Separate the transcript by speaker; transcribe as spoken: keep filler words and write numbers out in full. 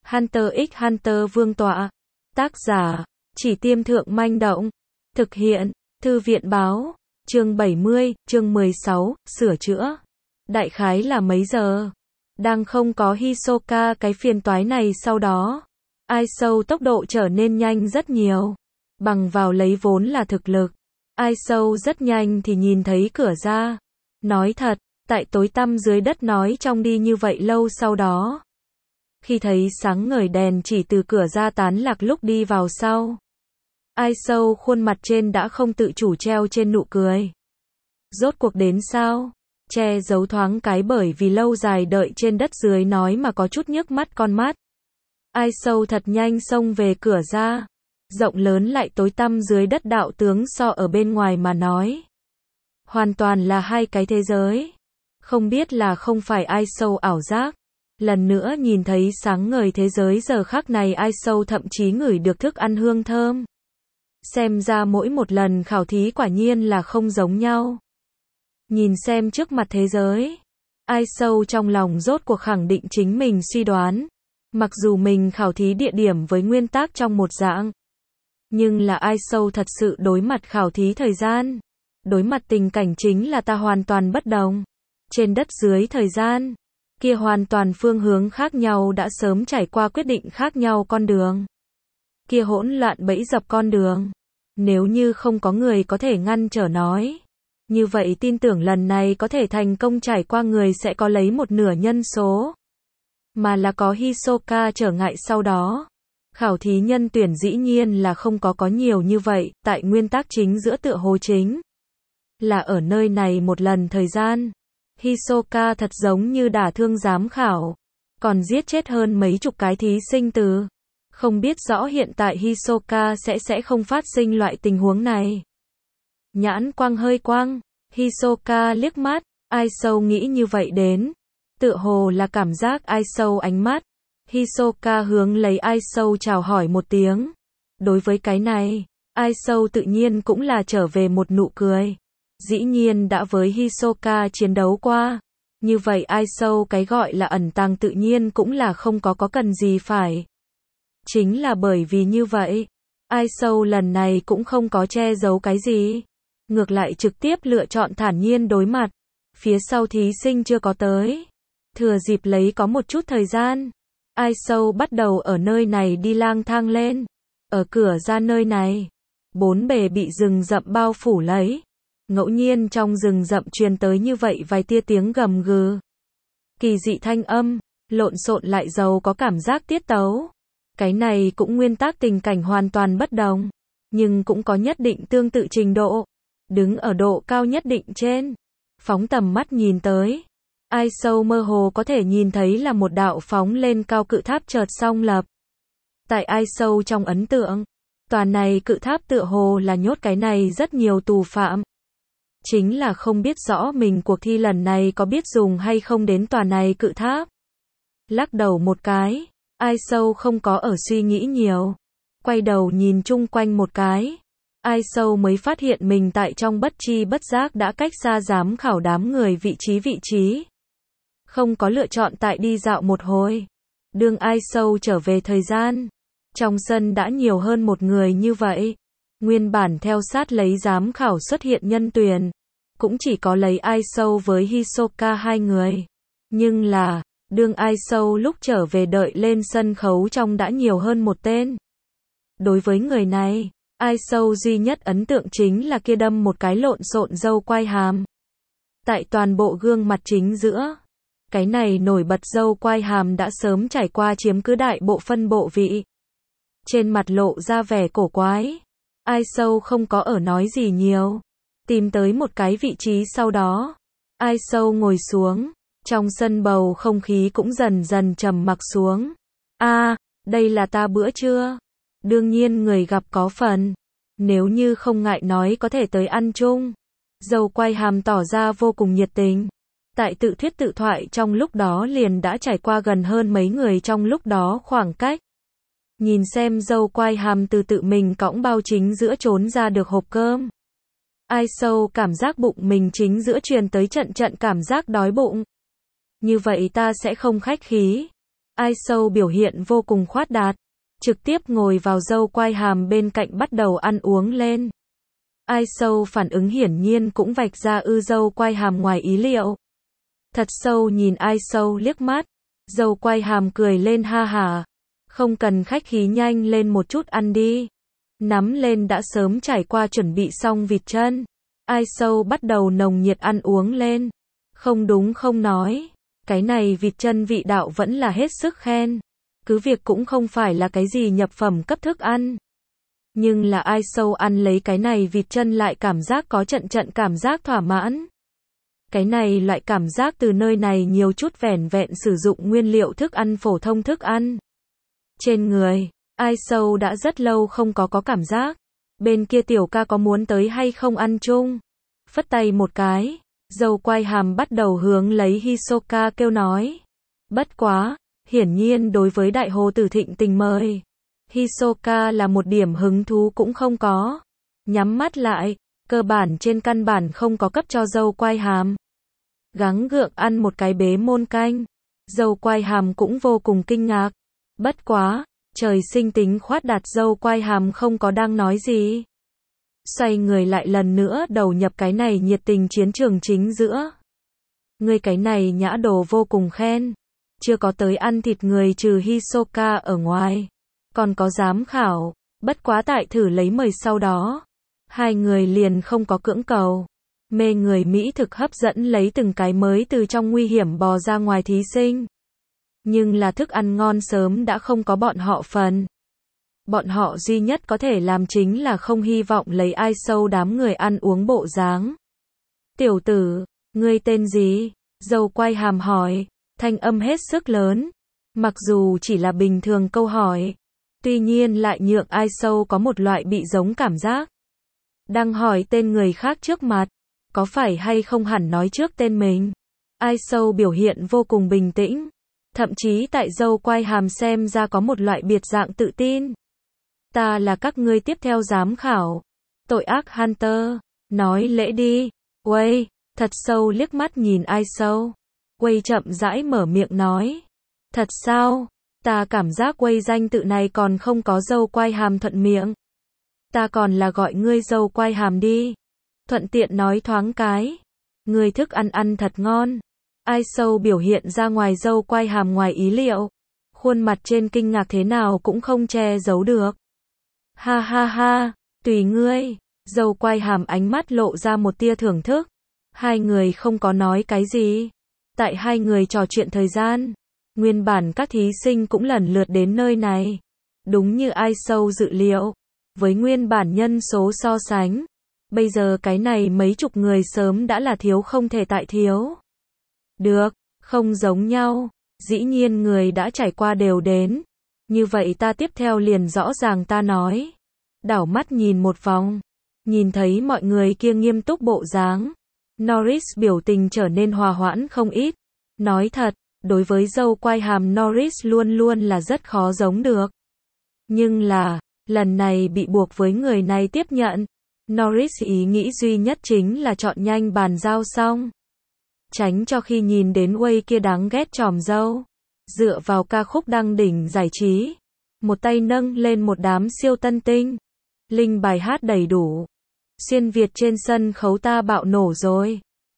Speaker 1: Hunter x Hunter Vương tọa. Tác giả, Chỉ Tiêm Thượng Manh Động. Thực hiện, Thư viện báo. Chương bảy mươi, chương mười sáu, sửa chữa. Đại khái là mấy giờ? Đang không có Hisoka cái phiền toái này sau đó. Ai sâu tốc độ trở nên nhanh rất nhiều. Bằng vào lấy vốn là thực lực. Ai sâu rất nhanh thì nhìn thấy cửa ra. Nói thật, tại tối tăm dưới đất nói trong đi như vậy lâu sau đó. Khi thấy sáng ngời đèn chỉ từ cửa ra tán lạc lúc đi vào sau. Ai sâu khuôn mặt trên đã không tự chủ treo trên nụ cười. Rốt cuộc đến sao? Che giấu thoáng cái bởi vì lâu dài đợi trên đất dưới nói mà có chút nhức mắt con mắt. Ai sâu thật nhanh xông về cửa ra. Rộng lớn lại tối tăm dưới đất đạo tướng so ở bên ngoài mà nói. Hoàn toàn là hai cái thế giới. Không biết là không phải ai sâu ảo giác. Lần nữa nhìn thấy sáng ngời thế giới giờ khắc này ai sâu thậm chí ngửi được thức ăn hương thơm. Xem ra mỗi một lần khảo thí quả nhiên là không giống nhau. Nhìn xem trước mặt thế giới. Ai sâu trong lòng rốt cuộc khẳng định chính mình suy đoán. Mặc dù mình khảo thí địa điểm với nguyên tắc trong một dạng. Nhưng là ai sâu thật sự đối mặt khảo thí thời gian. Đối mặt tình cảnh chính là ta hoàn toàn bất đồng. Trên đất dưới thời gian. Kia hoàn toàn phương hướng khác nhau đã sớm trải qua quyết định khác nhau con đường. Kia hỗn loạn bẫy dập con đường. Nếu như không có người có thể ngăn trở nói. Như vậy tin tưởng lần này có thể thành công trải qua người sẽ có lấy một nửa nhân số. Mà là có Hisoka trở ngại sau đó. Khảo thí nhân tuyển dĩ nhiên là không có có nhiều như vậy, tại nguyên tắc chính giữa tựa hồ chính. Là ở nơi này một lần thời gian. Hisoka thật giống như đả thương giám khảo. Còn giết chết hơn mấy chục cái thí sinh từ. Không biết rõ hiện tại Hisoka sẽ sẽ không phát sinh loại tình huống này. Nhãn quang hơi quang. Hisoka liếc mắt. Ai sâu nghĩ như vậy đến. Tựa hồ là cảm giác ai sâu ánh mắt. Hisoka hướng lấy ai sâu chào hỏi một tiếng. Đối với cái này, ai sâu tự nhiên cũng là trở về một nụ cười. Dĩ nhiên đã với Hisoka chiến đấu qua. Như vậy ai sâu cái gọi là ẩn tàng tự nhiên cũng là không có có cần gì phải. Chính là bởi vì như vậy. Ai sâu lần này cũng không có che giấu cái gì. Ngược lại trực tiếp lựa chọn thản nhiên đối mặt. Phía sau thí sinh chưa có tới. Thừa dịp lấy có một chút thời gian. Ai sâu bắt đầu ở nơi này đi lang thang lên. Ở cửa ra nơi này. Bốn bề bị rừng rậm bao phủ lấy. Ngẫu nhiên trong rừng rậm truyền tới như vậy vài tia tiếng gầm gừ. Kỳ dị thanh âm, lộn xộn lại giàu có cảm giác tiết tấu. Cái này cũng nguyên tắc tình cảnh hoàn toàn bất đồng. Nhưng cũng có nhất định tương tự trình độ. Đứng ở độ cao nhất định trên. Phóng tầm mắt nhìn tới. Ai sâu mơ hồ có thể nhìn thấy là một đạo phóng lên cao cự tháp chợt song lập. Tại ai sâu trong ấn tượng. Tòa này cự tháp tựa hồ là nhốt cái này rất nhiều tù phạm. Chính là không biết rõ mình cuộc thi lần này có biết dùng hay không đến tòa này cự tháp. Lắc đầu một cái. Ai sâu không có ở suy nghĩ nhiều. Quay đầu nhìn chung quanh một cái. Ai sâu mới phát hiện mình tại trong bất chi bất giác đã cách xa giám khảo đám người vị trí vị trí. Không có lựa chọn tại đi dạo một hồi. Đương ai sâu trở về thời gian. Trong sân đã nhiều hơn một người như vậy. Nguyên bản theo sát lấy giám khảo xuất hiện nhân tuyển. Cũng chỉ có lấy ai sâu với Hisoka hai người. Nhưng là, đương ai sâu lúc trở về đợi lên sân khấu trong đã nhiều hơn một tên. Đối với người này, ai sâu duy nhất ấn tượng chính là kia đâm một cái lộn xộn râu quai hàm. Tại toàn bộ gương mặt chính giữa. Cái này nổi bật râu quai hàm đã sớm trải qua chiếm cứ đại bộ phân bộ vị. Trên mặt lộ ra vẻ cổ quái. Ai sâu không có ở nói gì nhiều. Tìm tới một cái vị trí sau đó. Ai sâu ngồi xuống. Trong sân bầu không khí cũng dần dần trầm mặc xuống. A, à, đây là ta bữa trưa. Đương nhiên người gặp có phần. Nếu như không ngại nói có thể tới ăn chung. Râu quai hàm tỏ ra vô cùng nhiệt tình. Tại tự thuyết tự thoại trong lúc đó liền đã trải qua gần hơn mấy người trong lúc đó khoảng cách. Nhìn xem râu quai hàm từ tự mình cõng bao chính giữa trốn ra được hộp cơm. Ai sâu cảm giác bụng mình chính giữa truyền tới trận trận cảm giác đói bụng. Như vậy ta sẽ không khách khí. Ai Sâu biểu hiện vô cùng khoát đạt, trực tiếp ngồi vào dâu quai hàm bên cạnh bắt đầu ăn uống lên. Ai Sâu phản ứng hiển nhiên cũng vạch ra ư dâu quai hàm ngoài ý liệu. Thật sâu nhìn Ai Sâu liếc mắt, dâu quai hàm cười lên ha hả. Không cần khách khí, nhanh lên một chút ăn đi. Nắm lên đã sớm trải qua chuẩn bị xong vịt chân. Ai Sâu bắt đầu nồng nhiệt ăn uống lên. Không đúng không nói, cái này vịt chân vị đạo vẫn là hết sức khen. Cứ việc cũng không phải là cái gì nhập phẩm cấp thức ăn. Nhưng là Ai Sâu ăn lấy cái này vịt chân lại cảm giác có trận trận cảm giác thỏa mãn. Cái này loại cảm giác từ nơi này nhiều chút vẻn vẹn sử dụng nguyên liệu thức ăn phổ thông thức ăn. Trên người, Ai Sâu đã rất lâu không có có cảm giác. Bên kia tiểu ca có muốn tới hay không ăn chung? Phất tay một cái, dâu quai hàm bắt đầu hướng lấy Hisoka kêu nói. Bất quá, hiển nhiên đối với đại hồ tử thịnh tình mời, Hisoka là một điểm hứng thú cũng không có. Nhắm mắt lại, cơ bản trên căn bản không có cấp cho dâu quai hàm. Gắng gượng ăn một cái bế môn canh, dâu quai hàm cũng vô cùng kinh ngạc. Bất quá, trời sinh tính khoát đạt dâu quai hàm không có đang nói gì. Xoay người lại lần nữa đầu nhập cái này nhiệt tình chiến trường chính giữa. Người cái này nhã đồ vô cùng khen. Chưa có tới ăn thịt người trừ Hisoka ở ngoài. Còn có giám khảo, bất quá tại thử lấy mời sau đó. Hai người liền không có cưỡng cầu. Mê người mỹ thực hấp dẫn lấy từng cái mới từ trong nguy hiểm bò ra ngoài thí sinh. Nhưng là thức ăn ngon sớm đã không có bọn họ phần. Bọn họ duy nhất có thể làm chính là không hy vọng lấy Ai Sâu đám người ăn uống bộ dáng. Tiểu tử, ngươi tên gì? Dâu quai hàm hỏi, thanh âm hết sức lớn. Mặc dù chỉ là bình thường câu hỏi, tuy nhiên lại nhượng Ai Sâu có một loại bị giống cảm giác. Đang hỏi tên người khác trước mặt, có phải hay không hẳn nói trước tên mình. Ai Sâu biểu hiện vô cùng bình tĩnh. Thậm chí tại dâu quai hàm xem ra có một loại biệt dạng tự tin. Ta là các ngươi tiếp theo giám khảo. Tội ác Hunter. Nói lễ đi. Wei, thật sâu liếc mắt nhìn Ai Sâu. Wei chậm rãi mở miệng nói. Thật sao? Ta cảm giác Wei danh tự này còn không có dâu quai hàm thuận miệng. Ta còn là gọi ngươi dâu quai hàm đi. Thuận tiện nói thoáng cái. Ngươi thức ăn ăn thật ngon. Ai Sâu biểu hiện ra ngoài dâu quai hàm ngoài ý liệu. Khuôn mặt trên kinh ngạc thế nào cũng không che giấu được. Ha ha ha, tùy ngươi. Dâu quai hàm ánh mắt lộ ra một tia thưởng thức. Hai người không có nói cái gì. Tại hai người trò chuyện thời gian, nguyên bản các thí sinh cũng lần lượt đến nơi này. Đúng như Ai Sâu dự liệu. Với nguyên bản nhân số so sánh, bây giờ cái này mấy chục người sớm đã là thiếu không thể tại thiếu. Được, không giống nhau. Dĩ nhiên người đã trải qua đều đến. Như vậy ta tiếp theo liền rõ ràng ta nói. Đảo mắt nhìn một vòng. Nhìn thấy mọi người kia nghiêm túc bộ dáng. Norris biểu tình trở nên hòa hoãn không ít. Nói thật, đối với dâu quai hàm Norris luôn luôn là rất khó giống được. Nhưng là, lần này bị buộc với người này tiếp nhận. Norris ý nghĩ duy nhất chính là chọn nhanh bàn giao xong. Tránh cho khi nhìn đến Wei kia đáng ghét tròm dâu. Dựa vào ca khúc đăng đỉnh giải trí. Một tay nâng lên một đám siêu tân tinh. Linh bài hát đầy đủ. Xuyên Việt trên sân khấu ta bạo nổ rồi.